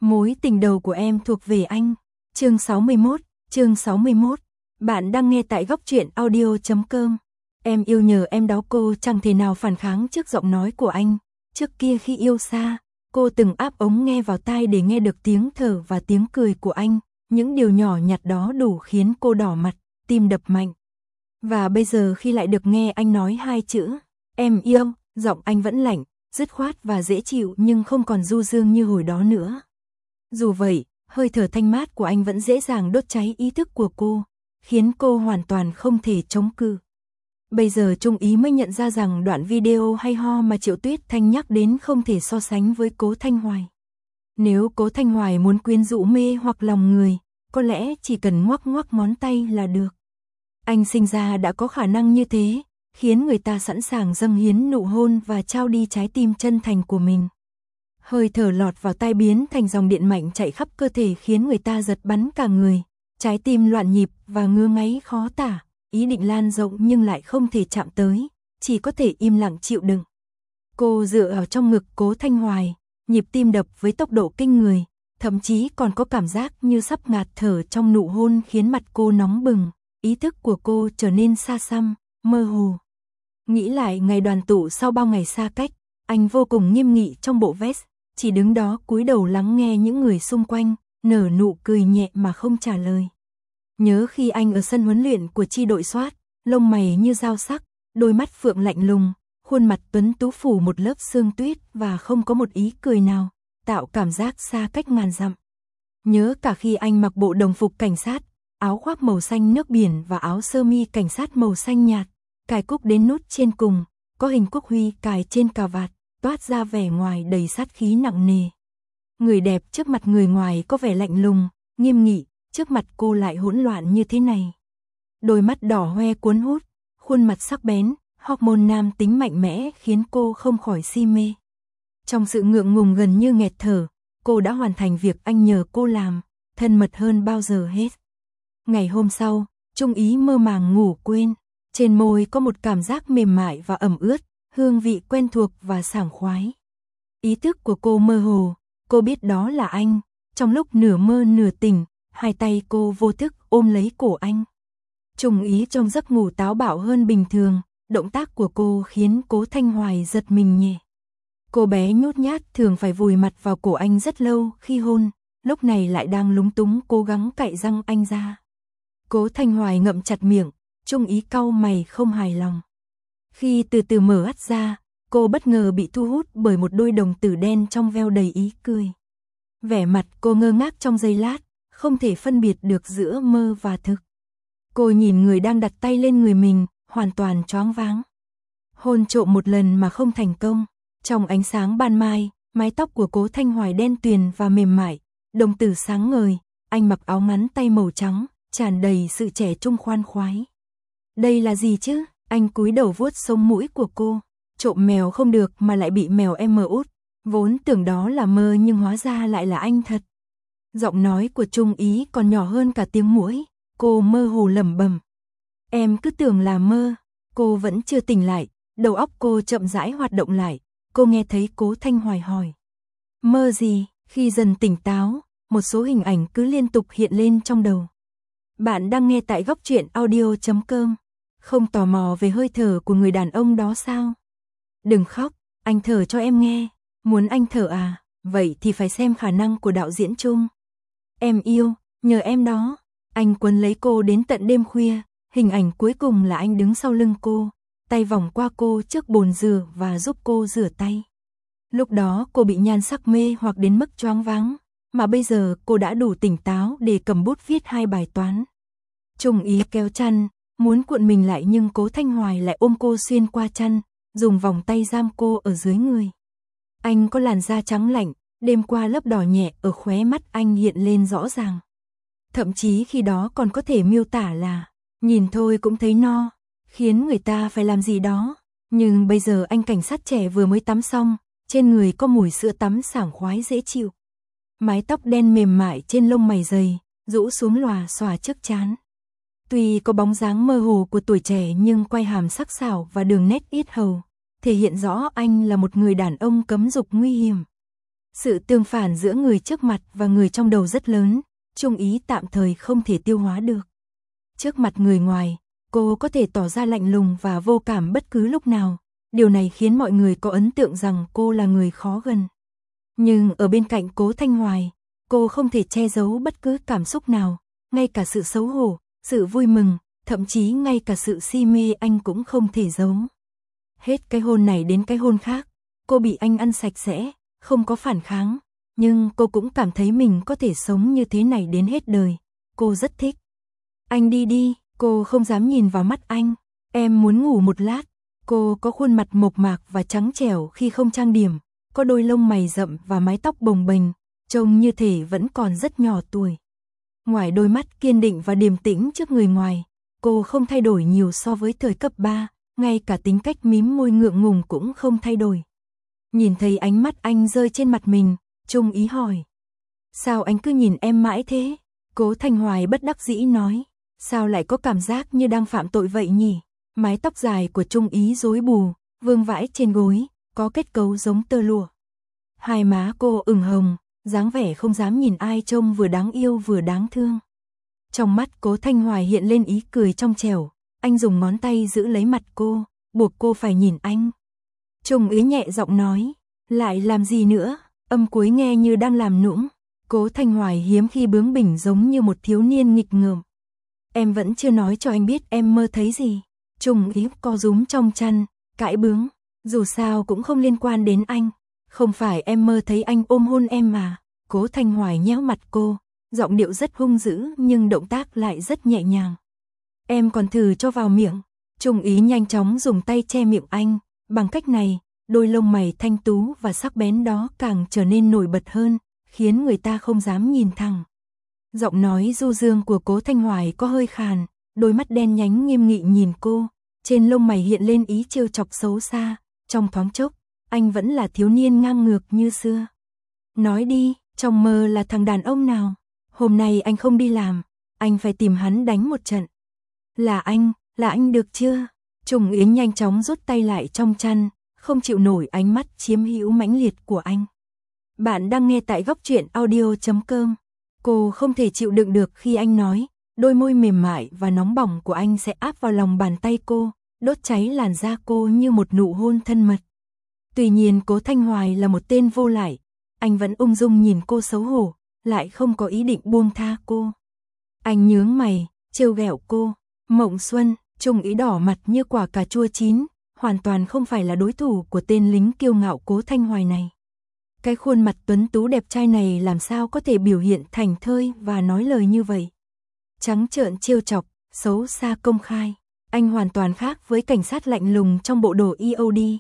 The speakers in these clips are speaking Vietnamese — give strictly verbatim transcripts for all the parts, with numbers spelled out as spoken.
Mối tình đầu của em thuộc về anh. Chương sáu mươi mốt, chương sáu mươi mốt. Bạn đang nghe tại góc truyện audio chấm com. Em yêu nhờ em đó. Cô chẳng thể nào phản kháng trước giọng nói của anh. Trước kia khi yêu xa, cô từng áp ống nghe vào tai để nghe được tiếng thở và tiếng cười của anh. Những điều nhỏ nhặt đó đủ khiến cô đỏ mặt, tim đập mạnh. Và bây giờ khi lại được nghe anh nói hai chữ em yêu, giọng anh vẫn lạnh, dứt khoát và dễ chịu nhưng không còn du dương như hồi đó nữa. Dù vậy, hơi thở thanh mát của anh vẫn dễ dàng đốt cháy ý thức của cô, khiến cô hoàn toàn không thể chống cự. Bây giờ Trung Ý mới nhận ra rằng đoạn video hay ho mà Triệu Tuyết Thanh nhắc đến không thể so sánh với Cố Thanh Hoài. Nếu Cố Thanh Hoài muốn quyến rũ mê hoặc lòng người, có lẽ chỉ cần ngoắc ngoắc ngón tay là được. Anh sinh ra đã có khả năng như thế, khiến người ta sẵn sàng dâng hiến nụ hôn và trao đi trái tim chân thành của mình. Hơi thở lọt vào tai biến thành dòng điện mạnh chạy khắp cơ thể khiến người ta giật bắn cả người, trái tim loạn nhịp và ngứa ngáy khó tả, ý định lan rộng nhưng lại không thể chạm tới, chỉ có thể im lặng chịu đựng. Cô dựa ở trong ngực Cố Thanh Hoài, nhịp tim đập với tốc độ kinh người, thậm chí còn có cảm giác như sắp ngạt thở trong nụ hôn khiến mặt cô nóng bừng, ý thức của cô trở nên xa xăm, mơ hồ. Nghĩ lại ngày đoàn tụ sau bao ngày xa cách, anh vô cùng nghiêm nghị trong bộ vest, chỉ đứng đó cúi đầu lắng nghe những người xung quanh, nở nụ cười nhẹ mà không trả lời. Nhớ khi anh ở sân huấn luyện của chi đội SWAT, lông mày như dao sắc, đôi mắt phượng lạnh lùng, khuôn mặt tuấn tú phủ một lớp sương tuyết và không có một ý cười nào, tạo cảm giác xa cách ngàn dặm. Nhớ cả khi anh mặc bộ đồng phục cảnh sát, áo khoác màu xanh nước biển và áo sơ mi cảnh sát màu xanh nhạt, cài cúc đến nút trên cùng, có hình quốc huy cài trên cà vạt, toát ra vẻ ngoài đầy sát khí nặng nề. Người đẹp trước mặt người ngoài có vẻ lạnh lùng, nghiêm nghị, trước mặt cô lại hỗn loạn như thế này. Đôi mắt đỏ hoe cuốn hút, khuôn mặt sắc bén, hormone nam tính mạnh mẽ khiến cô không khỏi si mê. Trong sự ngượng ngùng gần như nghẹt thở, cô đã hoàn thành việc anh nhờ cô làm, thân mật hơn bao giờ hết. Ngày hôm sau, Trung Ý mơ màng ngủ quên, trên môi có một cảm giác mềm mại và ẩm ướt, hương vị quen thuộc và sảng khoái. Ý thức của cô mơ hồ, cô biết đó là anh, trong lúc nửa mơ nửa tỉnh, hai tay cô vô thức ôm lấy cổ anh. Trung Ý trong giấc ngủ táo bạo hơn bình thường, động tác của cô khiến Cố Thanh Hoài giật mình nhẹ. Cô bé nhút nhát thường phải vùi mặt vào cổ anh rất lâu khi hôn, lúc này lại đang lúng túng cố gắng cạy răng anh ra. Cố Thanh Hoài ngậm chặt miệng, Trung Ý cau mày không hài lòng. Khi từ từ mở mắt ra, cô bất ngờ bị thu hút bởi một đôi đồng tử đen trong veo đầy ý cười. Vẻ mặt cô ngơ ngác trong giây lát, không thể phân biệt được giữa mơ và thực. Cô nhìn người đang đặt tay lên người mình, hoàn toàn choáng váng. Hôn trộm một lần mà không thành công, trong ánh sáng ban mai, mái tóc của Cố Thanh Hoài đen tuyền và mềm mại, đồng tử sáng ngời, anh mặc áo ngắn tay màu trắng, tràn đầy sự trẻ trung khoan khoái. Đây là gì chứ? Anh cúi đầu vuốt sống mũi của cô, trộm mèo không được mà lại bị mèo em mờ út, vốn tưởng đó là mơ nhưng hóa ra lại là anh thật. Giọng nói của Trung Ý còn nhỏ hơn cả tiếng muỗi, cô mơ hồ lẩm bẩm. Em cứ tưởng là mơ, cô vẫn chưa tỉnh lại, đầu óc cô chậm rãi hoạt động lại, cô nghe thấy Cố Thanh Hoài hỏi. Mơ gì? Khi dần tỉnh táo, một số hình ảnh cứ liên tục hiện lên trong đầu. Bạn đang nghe tại góc truyện audio chấm com. Không tò mò về hơi thở của người đàn ông đó sao? Đừng khóc, anh thở cho em nghe. Muốn anh thở à? Vậy thì phải xem khả năng của đạo diễn Trung. Em yêu, nhờ em đó. Anh quấn lấy cô đến tận đêm khuya, hình ảnh cuối cùng là anh đứng sau lưng cô, tay vòng qua cô trước bồn rửa và giúp cô rửa tay. Lúc đó cô bị nhan sắc mê hoặc đến mức choáng váng, mà bây giờ cô đã đủ tỉnh táo để cầm bút viết hai bài toán. Trung Ý kéo chăn, muốn cuộn mình lại nhưng Cố Thanh Hoài lại ôm cô xuyên qua chăn, dùng vòng tay giam cô ở dưới người. Anh có làn da trắng lạnh, đêm qua lớp đỏ nhẹ ở khóe mắt anh hiện lên rõ ràng. Thậm chí khi đó còn có thể miêu tả là, nhìn thôi cũng thấy no, khiến người ta phải làm gì đó. Nhưng bây giờ anh cảnh sát trẻ vừa mới tắm xong, trên người có mùi sữa tắm sảng khoái dễ chịu. Mái tóc đen mềm mại trên lông mày dày, rũ xuống lòa xòa trước trán. Tuy có bóng dáng mơ hồ của tuổi trẻ nhưng quai hàm sắc sảo và đường nét yết hầu, thể hiện rõ anh là một người đàn ông cấm dục nguy hiểm. Sự tương phản giữa người trước mặt và người trong đầu rất lớn, Trung Ý tạm thời không thể tiêu hóa được. Trước mặt người ngoài, cô có thể tỏ ra lạnh lùng và vô cảm bất cứ lúc nào, điều này khiến mọi người có ấn tượng rằng cô là người khó gần. Nhưng ở bên cạnh Cố Thanh Hoài, cô không thể che giấu bất cứ cảm xúc nào, ngay cả sự xấu hổ, sự vui mừng, thậm chí ngay cả sự si mê anh cũng không thể giấu. Hết cái hôn này đến cái hôn khác, cô bị anh ăn sạch sẽ, không có phản kháng, nhưng cô cũng cảm thấy mình có thể sống như thế này đến hết đời. Cô rất thích. Anh đi đi, cô không dám nhìn vào mắt anh. Em muốn ngủ một lát. Cô có khuôn mặt mộc mạc và trắng trẻo khi không trang điểm, có đôi lông mày rậm và mái tóc bồng bềnh, trông như thể vẫn còn rất nhỏ tuổi. Ngoài đôi mắt kiên định và điềm tĩnh trước người ngoài, cô không thay đổi nhiều so với thời cấp ba, ngay cả tính cách mím môi ngượng ngùng cũng không thay đổi. Nhìn thấy ánh mắt anh rơi trên mặt mình, Trung Ý hỏi. Sao anh cứ nhìn em mãi thế? Cố Thanh Hoài bất đắc dĩ nói. Sao lại có cảm giác như đang phạm tội vậy nhỉ? Mái tóc dài của Trung Ý rối bù, vương vãi trên gối, có kết cấu giống tơ lụa. Hai má cô ửng hồng, dáng vẻ không dám nhìn ai, trông vừa đáng yêu vừa đáng thương. Trong mắt Cố Thanh Hoài hiện lên ý cười trong trẻo, anh dùng ngón tay giữ lấy mặt cô, buộc cô phải nhìn anh. Trung Ý nhẹ giọng nói, lại làm gì nữa, âm cuối nghe như đang làm nũng. Cố Thanh Hoài hiếm khi bướng bỉnh giống như một thiếu niên nghịch ngợm. Em vẫn chưa nói cho anh biết em mơ thấy gì. Trung Ý co rúm trong chăn, cãi bướng, dù sao cũng không liên quan đến anh. Không phải em mơ thấy anh ôm hôn em mà. Cố Thanh Hoài nhéo mặt cô, giọng điệu rất hung dữ nhưng động tác lại rất nhẹ nhàng. Em còn thử cho vào miệng. Trung Ý nhanh chóng dùng tay che miệng anh, bằng cách này, đôi lông mày thanh tú và sắc bén đó càng trở nên nổi bật hơn, khiến người ta không dám nhìn thẳng. Giọng nói du dương của Cố Thanh Hoài có hơi khàn, đôi mắt đen nhánh nghiêm nghị nhìn cô, trên lông mày hiện lên ý trêu chọc xấu xa, trong thoáng chốc, anh vẫn là thiếu niên ngang ngược như xưa. Nói đi, trong mơ là thằng đàn ông nào? Hôm nay anh không đi làm, anh phải tìm hắn đánh một trận. Là anh, là anh được chưa? Trung Yến nhanh chóng rút tay lại trong chăn, không chịu nổi ánh mắt chiếm hữu mãnh liệt của anh. Bạn đang nghe tại góc truyện audio chấm com. Cô không thể chịu đựng được khi anh nói, đôi môi mềm mại và nóng bỏng của anh sẽ áp vào lòng bàn tay cô, đốt cháy làn da cô như một nụ hôn thân mật. Tuy nhiên Cố Thanh Hoài là một tên vô lại, anh vẫn ung dung nhìn cô xấu hổ, lại không có ý định buông tha cô. Anh nhướng mày, trêu ghẹo cô. Mộng Xuân, Trung Ý đỏ mặt như quả cà chua chín, hoàn toàn không phải là đối thủ của tên lính kiêu ngạo Cố Thanh Hoài này. Cái khuôn mặt tuấn tú đẹp trai này làm sao có thể biểu hiện thành thơi và nói lời như vậy. Trắng trợn trêu chọc, xấu xa công khai. Anh hoàn toàn khác với cảnh sát lạnh lùng trong bộ đồ e o đê.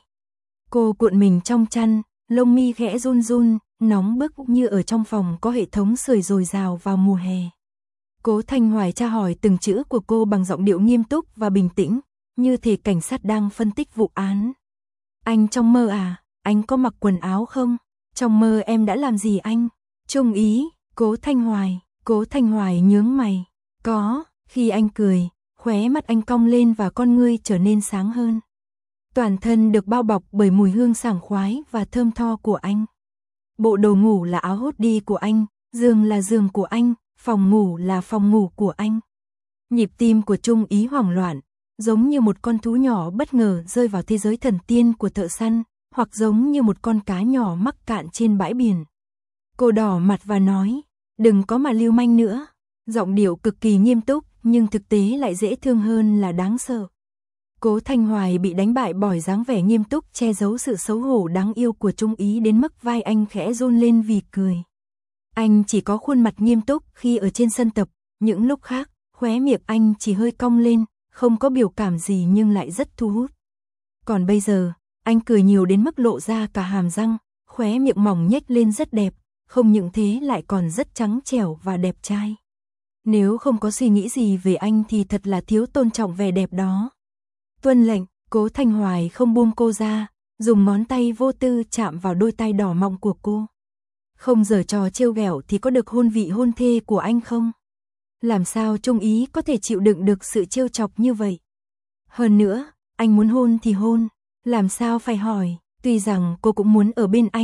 Cô cuộn mình trong chăn, lông mi khẽ run run, nóng bức như ở trong phòng có hệ thống sưởi dồi dào vào mùa hè. Cố Thanh Hoài tra hỏi từng chữ của cô bằng giọng điệu nghiêm túc và bình tĩnh, như thể cảnh sát đang phân tích vụ án. Anh trong mơ à, anh có mặc quần áo không? Trong mơ em đã làm gì anh? Trung Ý, Cố Thanh Hoài, Cố Thanh Hoài nhướng mày. Có, khi anh cười, khóe mắt anh cong lên và con ngươi trở nên sáng hơn. Toàn thân được bao bọc bởi mùi hương sảng khoái và thơm tho của anh. Bộ đồ ngủ là áo hoodie của anh, giường là giường của anh, phòng ngủ là phòng ngủ của anh. Nhịp tim của Trung Ý hoảng loạn, giống như một con thú nhỏ bất ngờ rơi vào thế giới thần tiên của thợ săn, hoặc giống như một con cá nhỏ mắc cạn trên bãi biển. Cô đỏ mặt và nói, đừng có mà lưu manh nữa. Giọng điệu cực kỳ nghiêm túc, nhưng thực tế lại dễ thương hơn là đáng sợ. Cố Thanh Hoài bị đánh bại bởi dáng vẻ nghiêm túc che giấu sự xấu hổ đáng yêu của Trung Ý đến mức vai anh khẽ run lên vì cười. Anh chỉ có khuôn mặt nghiêm túc khi ở trên sân tập, những lúc khác, khóe miệng anh chỉ hơi cong lên, không có biểu cảm gì nhưng lại rất thu hút. Còn bây giờ, anh cười nhiều đến mức lộ ra cả hàm răng, khóe miệng mỏng nhếch lên rất đẹp, không những thế lại còn rất trắng trẻo và đẹp trai. Nếu không có suy nghĩ gì về anh thì thật là thiếu tôn trọng vẻ đẹp đó. Tuân lệnh, Cố Thanh Hoài không buông cô ra, dùng ngón tay vô tư chạm vào đôi tay đỏ mọng của cô. Không giở trò trêu ghẹo thì có được hôn vị hôn thê của anh không? Làm sao Trung Ý có thể chịu đựng được sự trêu chọc như vậy? Hơn nữa, anh muốn hôn thì hôn, làm sao phải hỏi, tuy rằng cô cũng muốn ở bên anh,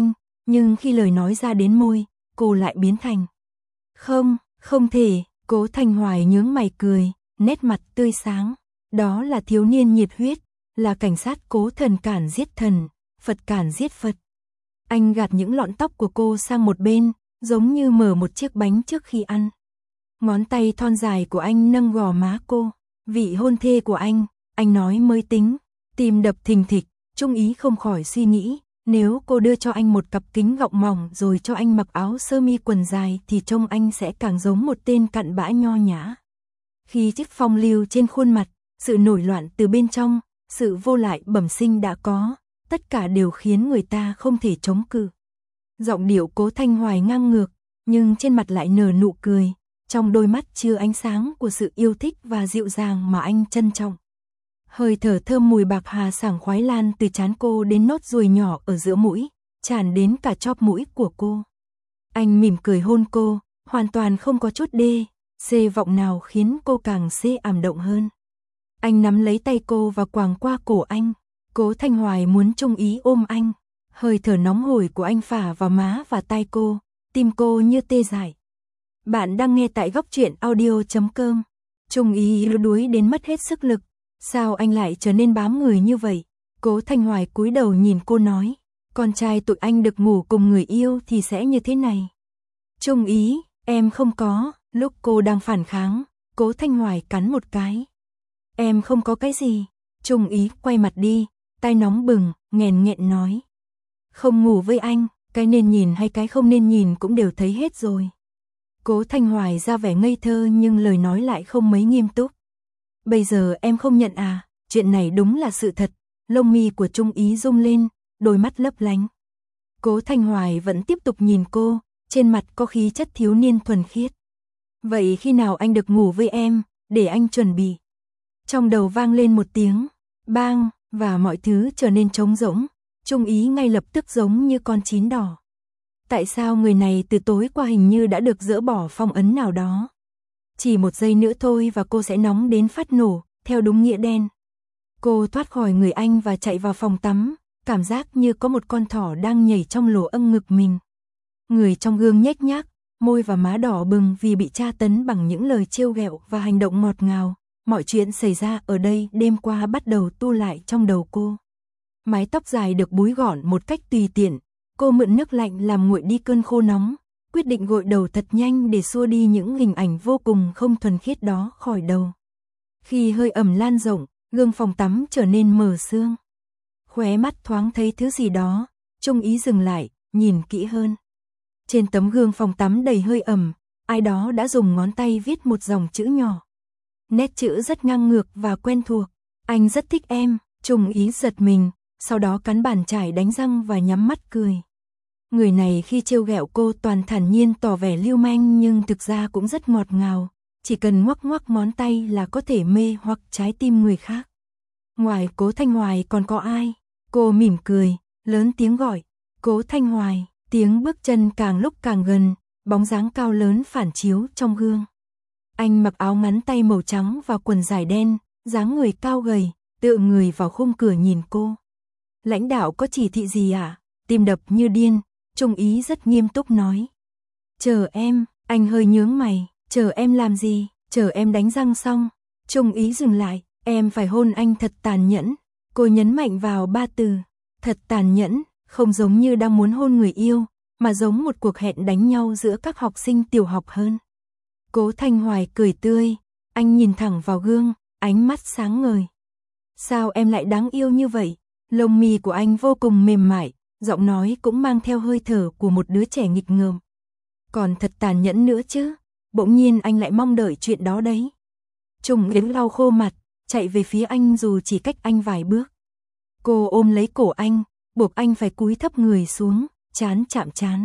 nhưng khi lời nói ra đến môi, cô lại biến thành. Không, không thể, Cố Thanh Hoài nhướng mày cười, nét mặt tươi sáng. Đó là thiếu niên nhiệt huyết, là cảnh sát Cố thần cản giết thần, Phật cản giết Phật. Anh gạt những lọn tóc của cô sang một bên, giống như mở một chiếc bánh trước khi ăn. Ngón tay thon dài của anh nâng gò má cô. Vị hôn thê của anh, anh nói mới tính. Tim đập thình thịch, Trung Ý không khỏi suy nghĩ, nếu cô đưa cho anh một cặp kính gọng mỏng rồi cho anh mặc áo sơ mi quần dài thì trông anh sẽ càng giống một tên cặn bã nho nhã. Khi chiếc phong lưu trên khuôn mặt, sự nổi loạn từ bên trong, sự vô lại bẩm sinh đã có, tất cả đều khiến người ta không thể chống cự. Giọng điệu Cố Thanh Hoài ngang ngược, nhưng trên mặt lại nở nụ cười, trong đôi mắt chứa ánh sáng của sự yêu thích và dịu dàng mà anh trân trọng. Hơi thở thơm mùi bạc hà sảng khoái lan từ trán cô đến nốt ruồi nhỏ ở giữa mũi, tràn đến cả chóp mũi của cô. Anh mỉm cười hôn cô, hoàn toàn không có chút đê, xê vọng nào khiến cô càng xê ảm động hơn. Anh nắm lấy tay cô và quàng qua cổ anh. Cố Thanh Hoài muốn Trung Ý ôm anh. Hơi thở nóng hổi của anh phả vào má và tai cô, tim cô như tê dại. Bạn đang nghe tại góc truyện audio chấm com. Trung Ý yếu đuối đến mất hết sức lực. Sao anh lại trở nên bám người như vậy? Cố Thanh Hoài cúi đầu nhìn cô nói. Con trai tụi anh được ngủ cùng người yêu thì sẽ như thế này. Trung Ý, em không có. Lúc cô đang phản kháng, Cố Thanh Hoài cắn một cái. Em không có cái gì. Trung Ý quay mặt đi, tai nóng bừng, nghẹn nghẹn nói. Không ngủ với anh, cái nên nhìn hay cái không nên nhìn cũng đều thấy hết rồi. Cố Thanh Hoài ra vẻ ngây thơ nhưng lời nói lại không mấy nghiêm túc. Bây giờ em không nhận à, chuyện này đúng là sự thật. Lông mi của Trung Ý rung lên, đôi mắt lấp lánh. Cố Thanh Hoài vẫn tiếp tục nhìn cô, trên mặt có khí chất thiếu niên thuần khiết. Vậy khi nào anh được ngủ với em, để anh chuẩn bị. Trong đầu vang lên một tiếng, bang, và mọi thứ trở nên trống rỗng. Trung Ý ngay lập tức giống như con chín đỏ. Tại sao người này từ tối qua hình như đã được dỡ bỏ phong ấn nào đó? Chỉ một giây nữa thôi và cô sẽ nóng đến phát nổ, theo đúng nghĩa đen. Cô thoát khỏi người anh và chạy vào phòng tắm, cảm giác như có một con thỏ đang nhảy trong lỗ âng ngực mình. Người trong gương nhếch nhác, môi và má đỏ bừng vì bị tra tấn bằng những lời trêu ghẹo và hành động ngọt ngào. Mọi chuyện xảy ra ở đây đêm qua bắt đầu tu lại trong đầu cô. Mái tóc dài được búi gọn một cách tùy tiện, cô mượn nước lạnh làm nguội đi cơn khô nóng, quyết định gội đầu thật nhanh để xua đi những hình ảnh vô cùng không thuần khiết đó khỏi đầu. Khi hơi ẩm lan rộng, gương phòng tắm trở nên mờ sương. Khóe mắt thoáng thấy thứ gì đó, Trung Ý dừng lại, nhìn kỹ hơn. Trên tấm gương phòng tắm đầy hơi ẩm, ai đó đã dùng ngón tay viết một dòng chữ nhỏ. Nét chữ rất ngang ngược và quen thuộc. Anh rất thích em. Trung Ý giật mình, sau đó cắn bàn chải đánh răng và nhắm mắt cười. Người này khi trêu ghẹo cô toàn thản nhiên tỏ vẻ lưu manh nhưng thực ra cũng rất ngọt ngào. Chỉ cần ngoắc ngoắc ngón tay là có thể mê hoặc trái tim người khác. Ngoài Cố Thanh Hoài còn có ai? Cô mỉm cười, lớn tiếng gọi. Cố Thanh Hoài, tiếng bước chân càng lúc càng gần, bóng dáng cao lớn phản chiếu trong gương. Anh mặc áo ngắn tay màu trắng và quần dài đen, dáng người cao gầy, tựa người vào khung cửa nhìn cô. Lãnh đạo có chỉ thị gì ạ? À? Tim đập như điên, Trung Ý rất nghiêm túc nói. Chờ em, anh hơi nhướng mày, chờ em làm gì, chờ em đánh răng xong. Trung Ý dừng lại, em phải hôn anh thật tàn nhẫn. Cô nhấn mạnh vào ba từ, thật tàn nhẫn, không giống như đang muốn hôn người yêu, mà giống một cuộc hẹn đánh nhau giữa các học sinh tiểu học hơn. Cố Thanh Hoài cười tươi, anh nhìn thẳng vào gương, ánh mắt sáng ngời. Sao em lại đáng yêu như vậy? Lông mi của anh vô cùng mềm mại, giọng nói cũng mang theo hơi thở của một đứa trẻ nghịch ngợm. Còn thật tàn nhẫn nữa chứ, bỗng nhiên anh lại mong đợi chuyện đó đấy. Trung Ý lau khô mặt, chạy về phía anh dù chỉ cách anh vài bước. Cô ôm lấy cổ anh, buộc anh phải cúi thấp người xuống, trán chạm trán.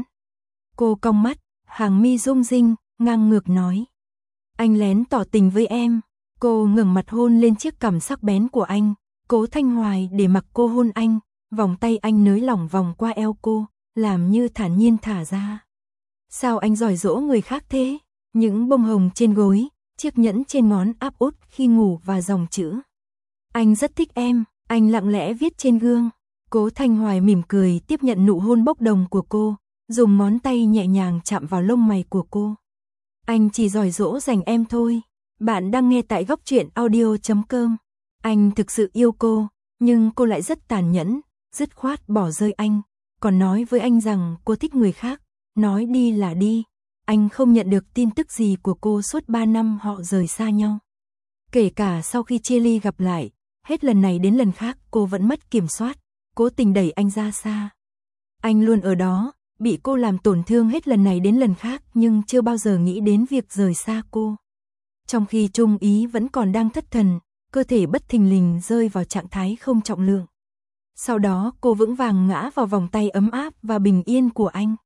Cô cong mắt, hàng mi rung rinh, ngang ngược nói. Anh lén tỏ tình với em. Cô ngẩng mặt hôn lên chiếc cằm sắc bén của anh. Cố Thanh Hoài để mặc cô hôn anh, vòng tay anh nới lỏng vòng qua eo cô, làm như thản nhiên thả ra. Sao anh giỏi dỗ người khác thế? Những bông hồng trên gối, chiếc nhẫn trên ngón áp út khi ngủ và dòng chữ. Anh rất thích em, anh lặng lẽ viết trên gương. Cố Thanh Hoài mỉm cười tiếp nhận nụ hôn bốc đồng của cô, dùng ngón tay nhẹ nhàng chạm vào lông mày của cô. Anh chỉ giỏi dỗ dành em thôi. Bạn đang nghe tại góc truyện audio chấm com. Anh thực sự yêu cô, nhưng cô lại rất tàn nhẫn, dứt khoát bỏ rơi anh, còn nói với anh rằng cô thích người khác, nói đi là đi. Anh không nhận được tin tức gì của cô suốt ba năm họ rời xa nhau. Kể cả sau khi chia ly gặp lại, hết lần này đến lần khác cô vẫn mất kiểm soát, cố tình đẩy anh ra xa. Anh luôn ở đó, bị cô làm tổn thương hết lần này đến lần khác nhưng chưa bao giờ nghĩ đến việc rời xa cô. Trong khi Trung Ý vẫn còn đang thất thần, cơ thể bất thình lình rơi vào trạng thái không trọng lượng. Sau đó cô vững vàng ngã vào vòng tay ấm áp và bình yên của anh.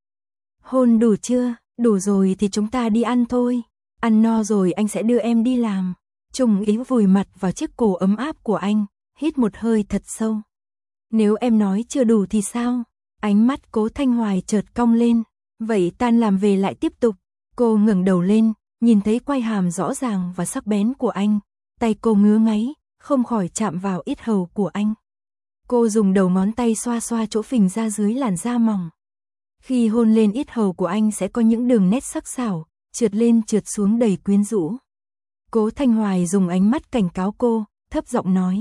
Hôn đủ chưa? Đủ rồi thì chúng ta đi ăn thôi. Ăn no rồi anh sẽ đưa em đi làm. Trung Ý vùi mặt vào chiếc cổ ấm áp của anh, hít một hơi thật sâu. Nếu em nói chưa đủ thì sao? Ánh mắt Cố Thanh Hoài chợt cong lên. Vậy tan làm về lại tiếp tục. Cô ngẩng đầu lên, nhìn thấy quai hàm rõ ràng và sắc bén của anh. Tay cô ngứa ngáy, không khỏi chạm vào yết hầu của anh. Cô dùng đầu ngón tay xoa xoa chỗ phình ra dưới làn da mỏng. Khi hôn lên yết hầu của anh sẽ có những đường nét sắc sảo, trượt lên trượt xuống đầy quyến rũ. Cố Thanh Hoài dùng ánh mắt cảnh cáo cô, thấp giọng nói.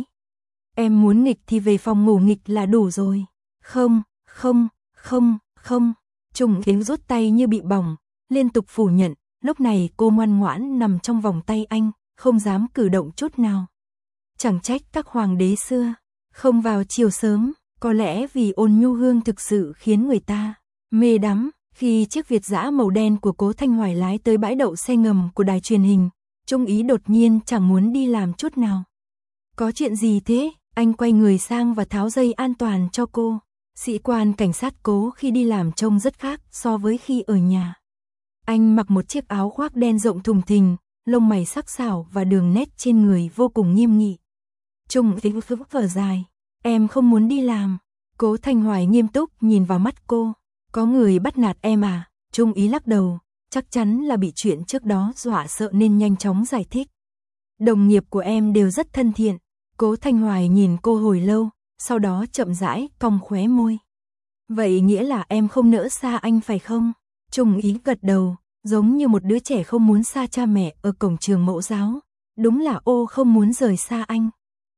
Em muốn nghịch thì về phòng ngủ nghịch là đủ rồi. Không, không, không, không. Trung Ý rút tay như bị bỏng, liên tục phủ nhận. Lúc này cô ngoan ngoãn nằm trong vòng tay anh, không dám cử động chút nào. Chẳng trách các hoàng đế xưa không vào chiều sớm, có lẽ vì ôn nhu hương thực sự khiến người ta mê đắm. Khi chiếc Việt dã màu đen của Cố Thanh Hoài lái tới bãi đậu xe ngầm của đài truyền hình, Trung Ý đột nhiên chẳng muốn đi làm chút nào. Có chuyện gì thế? Anh quay người sang và tháo dây an toàn cho cô. Sĩ quan cảnh sát Cố khi đi làm trông rất khác so với khi ở nhà. Anh mặc một chiếc áo khoác đen rộng thùng thình, lông mày sắc sảo và đường nét trên người vô cùng nghiêm nghị. Trung Ý thở dài. Em không muốn đi làm. Cố Thanh Hoài nghiêm túc nhìn vào mắt cô. Có người bắt nạt em à? Trung Ý lắc đầu. Chắc chắn là bị chuyện trước đó dọa sợ nên nhanh chóng giải thích. Đồng nghiệp của em đều rất thân thiện. Cố Thanh Hoài nhìn cô hồi lâu, sau đó chậm rãi cong khóe môi. Vậy nghĩa là em không nỡ xa anh phải không? Trung Ý gật đầu, giống như một đứa trẻ không muốn xa cha mẹ ở cổng trường mẫu giáo. Đúng là ô không muốn rời xa anh.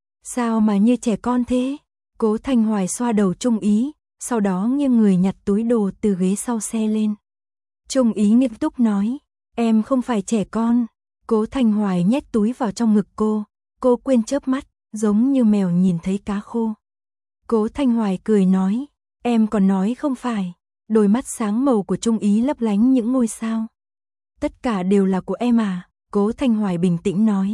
Sao mà như trẻ con thế? Cố Thanh Hoài xoa đầu Trung Ý, sau đó nghiêng người nhặt túi đồ từ ghế sau xe lên. Trung Ý nghiêm túc nói, em không phải trẻ con. Cố Thanh Hoài nhét túi vào trong ngực cô, cô quên chớp mắt, giống như mèo nhìn thấy cá khô. Cố Thanh Hoài cười nói, em còn nói không phải. Đôi mắt sáng màu của Trung Ý lấp lánh những ngôi sao. Tất cả đều là của em à? Cố Thanh Hoài bình tĩnh nói.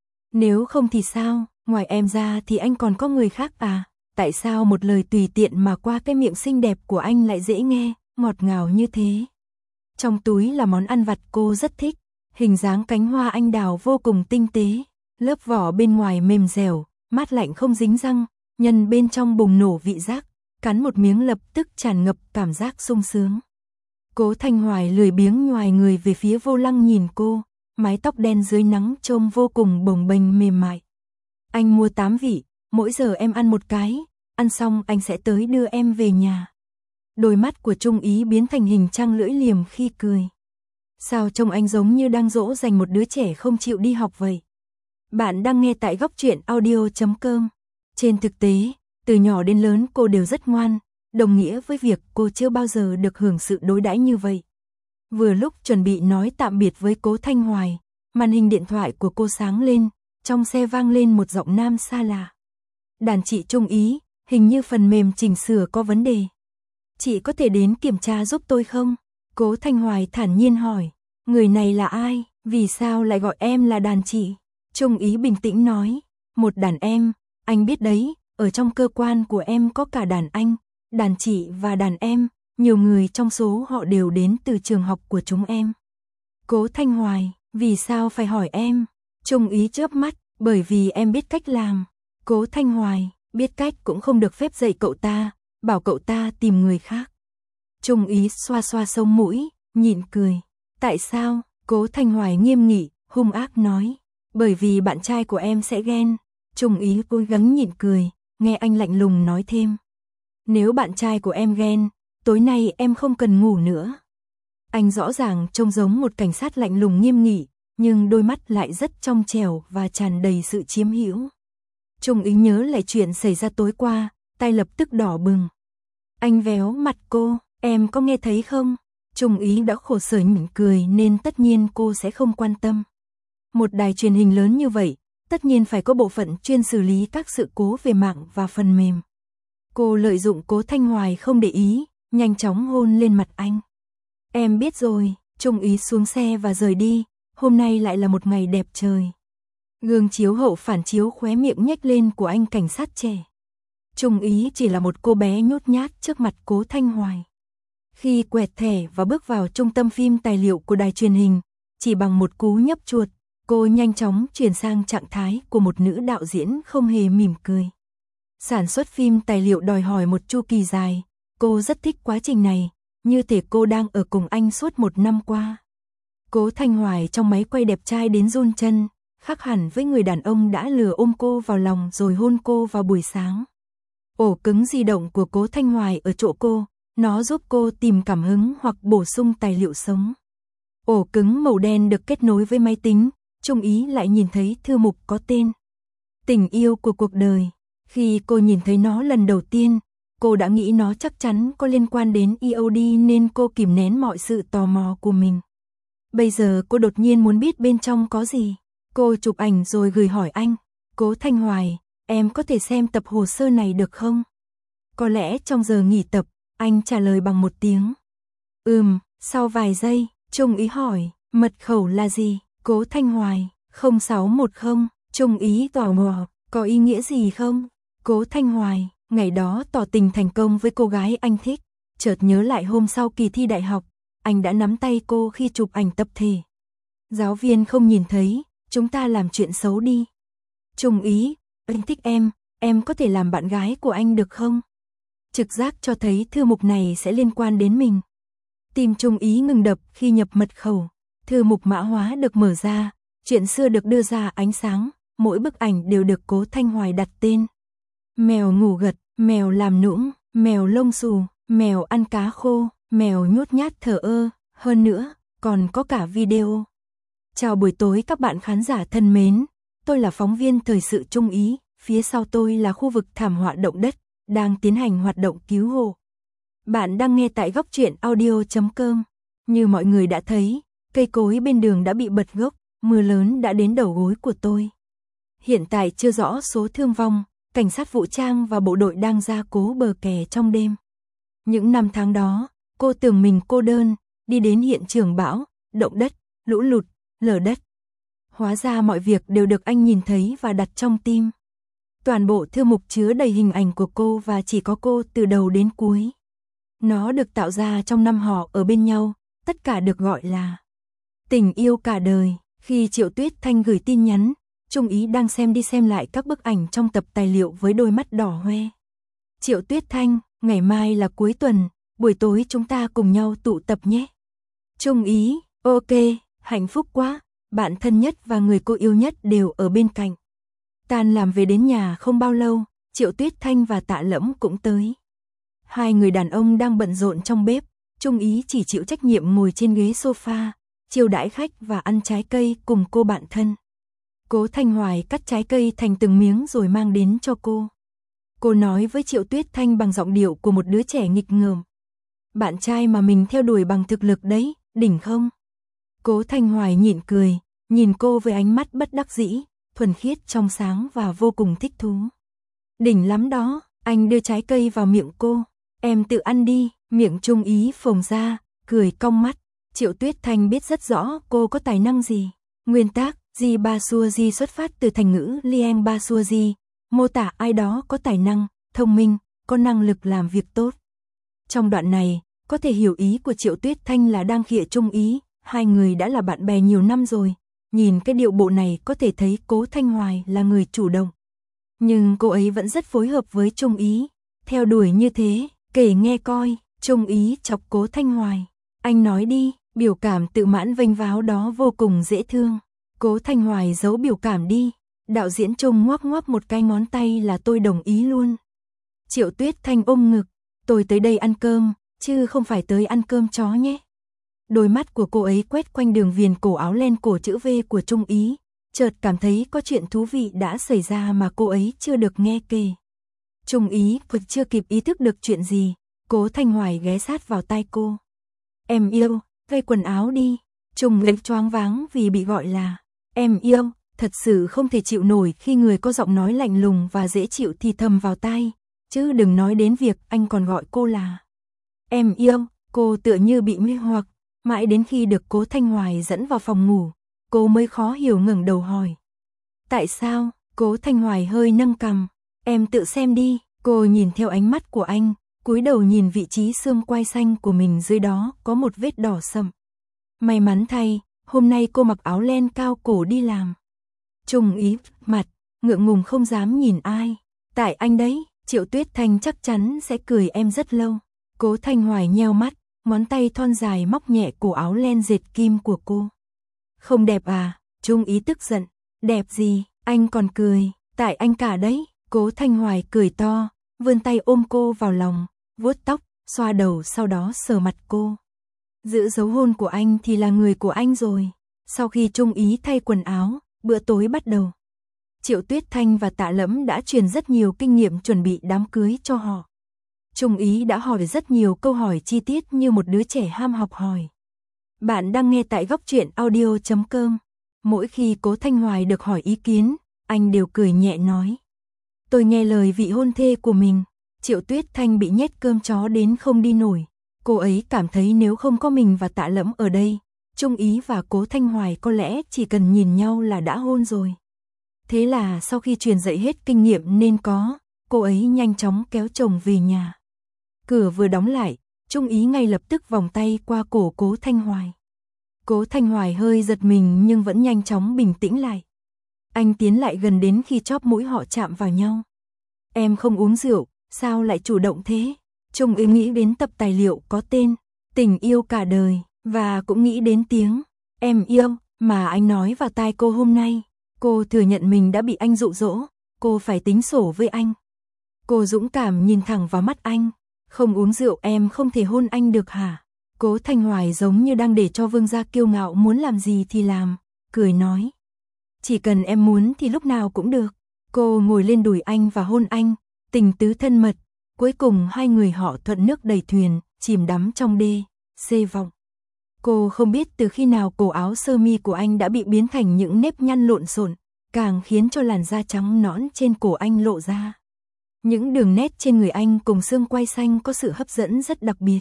Nếu không thì sao, ngoài em ra thì anh còn có người khác à? Tại sao một lời tùy tiện mà qua cái miệng xinh đẹp của anh lại dễ nghe, ngọt ngào như thế? Trong túi là món ăn vặt cô rất thích, hình dáng cánh hoa anh đào vô cùng tinh tế, lớp vỏ bên ngoài mềm dẻo, mát lạnh không dính răng, nhân bên trong bùng nổ vị giác, cắn một miếng lập tức tràn ngập cảm giác sung sướng. Cố Thanh Hoài lười biếng nhoài người về phía vô lăng nhìn cô, mái tóc đen dưới nắng trông vô cùng bồng bềnh mềm mại. Anh mua tám vị, mỗi giờ em ăn một cái, ăn xong anh sẽ tới đưa em về nhà. Đôi mắt của Trung Ý biến thành hình trăng lưỡi liềm khi cười. Sao trông anh giống như đang dỗ dành một đứa trẻ không chịu đi học vậy? Bạn đang nghe tại góc truyện audio chấm com. Trên thực tế, từ nhỏ đến lớn cô đều rất ngoan, đồng nghĩa với việc cô chưa bao giờ được hưởng sự đối đãi như vậy. Vừa lúc chuẩn bị nói tạm biệt với Cố Thanh Hoài, màn hình điện thoại của cô sáng lên, trong xe vang lên một giọng nam xa lạ. Đàn chị Trung Ý, hình như phần mềm chỉnh sửa có vấn đề. Chị có thể đến kiểm tra giúp tôi không? Cố Thanh Hoài thản nhiên hỏi. Người này là ai? Vì sao lại gọi em là đàn chị? Trung Ý bình tĩnh nói. Một đàn em, anh biết đấy, ở trong cơ quan của em có cả đàn anh, đàn chị và đàn em, nhiều người trong số họ đều đến từ trường học của chúng em. Cố Thanh Hoài, vì sao phải hỏi em? Trung Ý chớp mắt, bởi vì em biết cách làm. Cố Thanh Hoài, biết cách cũng không được phép dạy cậu ta, bảo cậu ta tìm người khác. Trung Ý xoa xoa sống mũi, nhịn cười. Tại sao? Cố Thanh Hoài nghiêm nghị, hung ác nói. Bởi vì bạn trai của em sẽ ghen. Trung Ý cố gắng nhịn cười, nghe anh lạnh lùng nói thêm. Nếu bạn trai của em ghen, tối nay em không cần ngủ nữa. Anh rõ ràng trông giống một cảnh sát lạnh lùng nghiêm nghị, nhưng đôi mắt lại rất trong trẻo và tràn đầy sự chiếm hữu. Trung Ý nhớ lại chuyện xảy ra tối qua, tay lập tức đỏ bừng. Anh véo mặt cô, em có nghe thấy không? Trung Ý đã khổ sở mỉm cười nên tất nhiên cô sẽ không quan tâm. Một đài truyền hình lớn như vậy, tất nhiên phải có bộ phận chuyên xử lý các sự cố về mạng và phần mềm. Cô lợi dụng Cố Thanh Hoài không để ý, nhanh chóng hôn lên mặt anh. Em biết rồi, Trung Ý xuống xe và rời đi, hôm nay lại là một ngày đẹp trời. Gương chiếu hậu phản chiếu khóe miệng nhếch lên của anh cảnh sát trẻ. Trung Ý chỉ là một cô bé nhút nhát trước mặt Cố Thanh Hoài. Khi quẹt thẻ và bước vào trung tâm phim tài liệu của đài truyền hình, chỉ bằng một cú nhấp chuột, cô nhanh chóng chuyển sang trạng thái của một nữ đạo diễn không hề mỉm cười. Sản xuất phim tài liệu đòi hỏi một chu kỳ dài, cô rất thích quá trình này, như thể cô đang ở cùng anh suốt một năm qua. Cố Thanh Hoài trong máy quay đẹp trai đến run chân, khác hẳn với người đàn ông đã lừa ôm cô vào lòng rồi hôn cô vào buổi sáng. Ổ cứng di động của Cố Thanh Hoài ở chỗ cô, nó giúp cô tìm cảm hứng hoặc bổ sung tài liệu sống. Ổ cứng màu đen được kết nối với máy tính, Trung Ý lại nhìn thấy thư mục có tên Tình yêu của cuộc đời. Khi cô nhìn thấy nó lần đầu tiên, cô đã nghĩ nó chắc chắn có liên quan đến i o đê nên cô kìm nén mọi sự tò mò của mình. Bây giờ cô đột nhiên muốn biết bên trong có gì. Cô chụp ảnh rồi gửi hỏi anh. Cố Thanh Hoài, em có thể xem tập hồ sơ này được không? Có lẽ trong giờ nghỉ tập, anh trả lời bằng một tiếng. Ừm, sau vài giây, Trung Ý hỏi, mật khẩu là gì? Cố Thanh Hoài, không sáu một không, Trung Ý tò mò, có ý nghĩa gì không? Cố Thanh Hoài, ngày đó tỏ tình thành công với cô gái anh thích, chợt nhớ lại hôm sau kỳ thi đại học, anh đã nắm tay cô khi chụp ảnh tập thể. Giáo viên không nhìn thấy, chúng ta làm chuyện xấu đi. Trung Ý, anh thích em, em có thể làm bạn gái của anh được không? Trực giác cho thấy thư mục này sẽ liên quan đến mình. Tim Trung Ý ngừng đập khi nhập mật khẩu, thư mục mã hóa được mở ra, chuyện xưa được đưa ra ánh sáng, mỗi bức ảnh đều được Cố Thanh Hoài đặt tên. Mèo ngủ gật, mèo làm nũng, mèo lông xù, mèo ăn cá khô, mèo nhút nhát thờ ơ, hơn nữa, còn có cả video. Chào buổi tối các bạn khán giả thân mến, tôi là phóng viên thời sự Trung Ý, phía sau tôi là khu vực thảm họa động đất, đang tiến hành hoạt động cứu hộ. Bạn đang nghe tại góc truyện audio chấm com. Như mọi người đã thấy, cây cối bên đường đã bị bật gốc, mưa lớn đã đến đầu gối của tôi. Hiện tại chưa rõ số thương vong, cảnh sát vũ trang và bộ đội đang ra cố bờ kè trong đêm. Những năm tháng đó, cô tưởng mình cô đơn, đi đến hiện trường bão, động đất, lũ lụt, lở đất. Hóa ra mọi việc đều được anh nhìn thấy và đặt trong tim. Toàn bộ thư mục chứa đầy hình ảnh của cô và chỉ có cô từ đầu đến cuối. Nó được tạo ra trong năm họ ở bên nhau, tất cả được gọi là tình yêu cả đời. Khi Triệu Tuyết Thanh gửi tin nhắn, Trung Ý đang xem đi xem lại các bức ảnh trong tập tài liệu với đôi mắt đỏ hoe. Triệu Tuyết Thanh, ngày mai là cuối tuần, buổi tối chúng ta cùng nhau tụ tập nhé. Trung Ý, ok, hạnh phúc quá, bạn thân nhất và người cô yêu nhất đều ở bên cạnh. Tan làm về đến nhà không bao lâu, Triệu Tuyết Thanh và Tạ Lẫm cũng tới. Hai người đàn ông đang bận rộn trong bếp, Trung Ý chỉ chịu trách nhiệm ngồi trên ghế sofa, chiêu đãi khách và ăn trái cây cùng cô bạn thân. Cố Thanh Hoài cắt trái cây thành từng miếng rồi mang đến cho cô. Cô nói với Triệu Tuyết Thanh bằng giọng điệu của một đứa trẻ nghịch ngợm. Bạn trai mà mình theo đuổi bằng thực lực đấy, đỉnh không? Cố Thanh Hoài nhịn cười, nhìn cô với ánh mắt bất đắc dĩ, thuần khiết trong sáng và vô cùng thích thú. Đỉnh lắm đó, anh đưa trái cây vào miệng cô. Em tự ăn đi, miệng Trung Ý phồng ra, cười cong mắt. Triệu Tuyết Thanh biết rất rõ cô có tài năng gì. Nguyên tác, Ji Ba Sua Ji xuất phát từ thành ngữ Liang Ba Sua Ji, mô tả ai đó có tài năng, thông minh, có năng lực làm việc tốt. Trong đoạn này, có thể hiểu ý của Triệu Tuyết Thanh là đang khịa Trung Ý, hai người đã là bạn bè nhiều năm rồi. Nhìn cái điệu bộ này có thể thấy Cố Thanh Hoài là người chủ động. Nhưng cô ấy vẫn rất phối hợp với Trung Ý. Theo đuổi như thế, kể nghe coi, Trung Ý chọc Cố Thanh Hoài. Anh nói đi, biểu cảm tự mãn vênh váo đó vô cùng dễ thương. Cố Thanh Hoài giấu biểu cảm đi. Đạo diễn Trung ngoắc ngoắc một cái ngón tay là tôi đồng ý luôn. Triệu Tuyết Thanh ôm ngực, tôi tới đây ăn cơm, chứ không phải tới ăn cơm chó nhé. Đôi mắt của cô ấy quét quanh đường viền cổ áo len cổ chữ V của Trung Ý, chợt cảm thấy có chuyện thú vị đã xảy ra mà cô ấy chưa được nghe kể. Trung Ý vẫn chưa kịp ý thức được chuyện gì, Cố Thanh Hoài ghé sát vào tai cô. Em yêu, gây quần áo đi. Trung Ý choáng váng vì bị gọi là em yêu, thật sự không thể chịu nổi khi người có giọng nói lạnh lùng và dễ chịu thì thầm vào tai, chứ đừng nói đến việc anh còn gọi cô là em yêu. Cô tựa như bị mê hoặc, mãi đến khi được Cố Thanh Hoài dẫn vào phòng ngủ, cô mới khó hiểu ngẩng đầu hỏi. Tại sao? Cố Thanh Hoài hơi nâng cằm. Em tự xem đi. Cô nhìn theo ánh mắt của anh, cúi đầu nhìn vị trí xương quai xanh của mình, dưới đó có một vết đỏ sậm. May mắn thay, hôm nay cô mặc áo len cao cổ đi làm. Trung Ý mặt ngượng ngùng không dám nhìn ai. Tại anh đấy, Triệu Tuyết Thanh chắc chắn sẽ cười em rất lâu. Cố Thanh Hoài nheo mắt, ngón tay thon dài móc nhẹ cổ áo len dệt kim của cô. Không đẹp à? Trung Ý tức giận. Đẹp gì? Anh còn cười. Tại anh cả đấy. Cố Thanh Hoài cười to, vươn tay ôm cô vào lòng, vuốt tóc, xoa đầu, sau đó sờ mặt cô. Giữ dấu hôn của anh thì là người của anh rồi. Sau khi Trung Ý thay quần áo, bữa tối bắt đầu. Triệu Tuyết Thanh và Tạ Lẫm đã truyền rất nhiều kinh nghiệm chuẩn bị đám cưới cho họ. Trung Ý đã hỏi rất nhiều câu hỏi chi tiết như một đứa trẻ ham học hỏi. Bạn đang nghe tại góc truyện audio chấm com. Mỗi khi Cố Thanh Hoài được hỏi ý kiến, anh đều cười nhẹ nói. Tôi nghe lời vị hôn thê của mình. Triệu Tuyết Thanh bị nhét cơm chó đến không đi nổi. Cô ấy cảm thấy nếu không có mình và Tạ Lẫm ở đây, Trung Ý và Cố Thanh Hoài có lẽ chỉ cần nhìn nhau là đã hôn rồi. Thế là sau khi truyền dạy hết kinh nghiệm nên có, cô ấy nhanh chóng kéo chồng về nhà. Cửa vừa đóng lại, Trung Ý ngay lập tức vòng tay qua cổ Cố Thanh Hoài. Cố Thanh Hoài hơi giật mình nhưng vẫn nhanh chóng bình tĩnh lại. Anh tiến lại gần đến khi chóp mũi họ chạm vào nhau. Em không uống rượu, sao lại chủ động thế? Trung Ý nghĩ đến tập tài liệu có tên Tình yêu cả đời, và cũng nghĩ đến tiếng em yêu mà anh nói vào tai cô hôm nay. Cô thừa nhận mình đã bị anh dụ dỗ, cô phải tính sổ với anh. Cô dũng cảm nhìn thẳng vào mắt anh. Không uống rượu em không thể hôn anh được hả? Cố Thanh Hoài giống như đang để cho vương gia kiêu ngạo muốn làm gì thì làm, cười nói. Chỉ cần em muốn thì lúc nào cũng được. Cô ngồi lên đùi anh và hôn anh, tình tứ thân mật. Cuối cùng hai người họ thuận nước đẩy thuyền, chìm đắm trong đê, xê vọng. Cô không biết từ khi nào cổ áo sơ mi của anh đã bị biến thành những nếp nhăn lộn xộn, càng khiến cho làn da trắng nõn trên cổ anh lộ ra. Những đường nét trên người anh cùng xương quai xanh có sự hấp dẫn rất đặc biệt.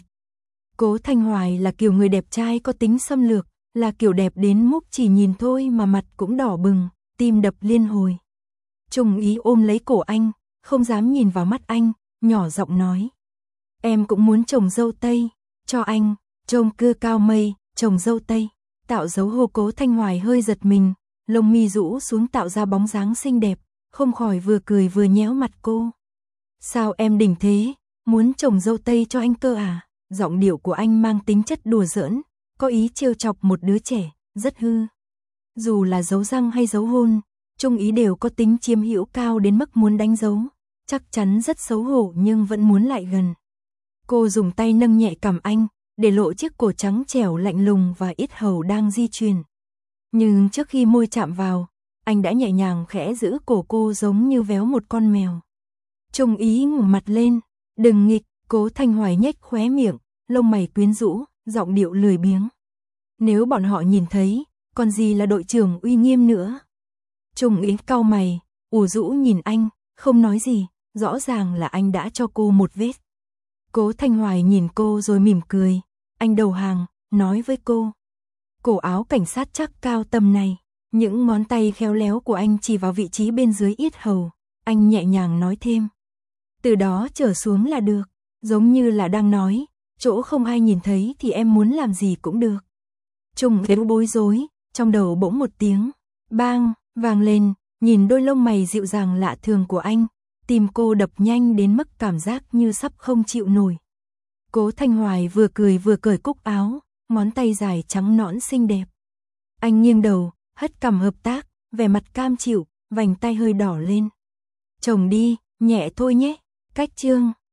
Cố Thanh Hoài là kiểu người đẹp trai có tính xâm lược, là kiểu đẹp đến mức chỉ nhìn thôi mà mặt cũng đỏ bừng, tim đập liên hồi. Trung Ý ôm lấy cổ anh, không dám nhìn vào mắt anh, nhỏ giọng nói. Em cũng muốn trồng dâu tây, cho anh, trông cưa cao mây, trồng dâu tây. Tạo dấu hô. Cố Thanh Hoài hơi giật mình, lông mi rũ xuống tạo ra bóng dáng xinh đẹp, không khỏi vừa cười vừa nhéo mặt cô. Sao em đỉnh thế, muốn trồng dâu tây cho anh cơ à? Giọng điệu của anh mang tính chất đùa giỡn, có ý trêu chọc một đứa trẻ, rất hư. Dù là dấu răng hay dấu hôn, Trung Ý đều có tính chiếm hữu cao đến mức muốn đánh dấu, chắc chắn rất xấu hổ nhưng vẫn muốn lại gần. Cô dùng tay nâng nhẹ cằm anh, để lộ chiếc cổ trắng trẻo lạnh lùng và yết hầu đang di chuyển. Nhưng trước khi môi chạm vào, anh đã nhẹ nhàng khẽ giữ cổ cô giống như véo một con mèo. Trung Ý ngẩng mặt lên, đừng nghịch. Cố Thanh Hoài nhếch khóe miệng, lông mày quyến rũ, giọng điệu lười biếng. Nếu bọn họ nhìn thấy, còn gì là đội trưởng uy nghiêm nữa. Trung Ý cau mày, ủ rũ nhìn anh, không nói gì, rõ ràng là anh đã cho cô một vết. Cố Thanh Hoài nhìn cô rồi mỉm cười, anh đầu hàng, nói với cô. Cổ áo cảnh sát chắc cao tầm này, những ngón tay khéo léo của anh chỉ vào vị trí bên dưới yết hầu, anh nhẹ nhàng nói thêm. Từ đó trở xuống là được. Giống như là đang nói, chỗ không ai nhìn thấy thì em muốn làm gì cũng được. Trung Ý bối rối, trong đầu bỗng một tiếng bang vang lên, nhìn đôi lông mày dịu dàng lạ thường của anh, tim cô đập nhanh đến mức cảm giác như sắp không chịu nổi. Cố Thanh Hoài vừa cười vừa cởi cúc áo, ngón tay dài trắng nõn xinh đẹp. Anh nghiêng đầu, hất cằm hợp tác, vẻ mặt cam chịu, vành tay hơi đỏ lên. Chồng đi, nhẹ thôi nhé. Cách chương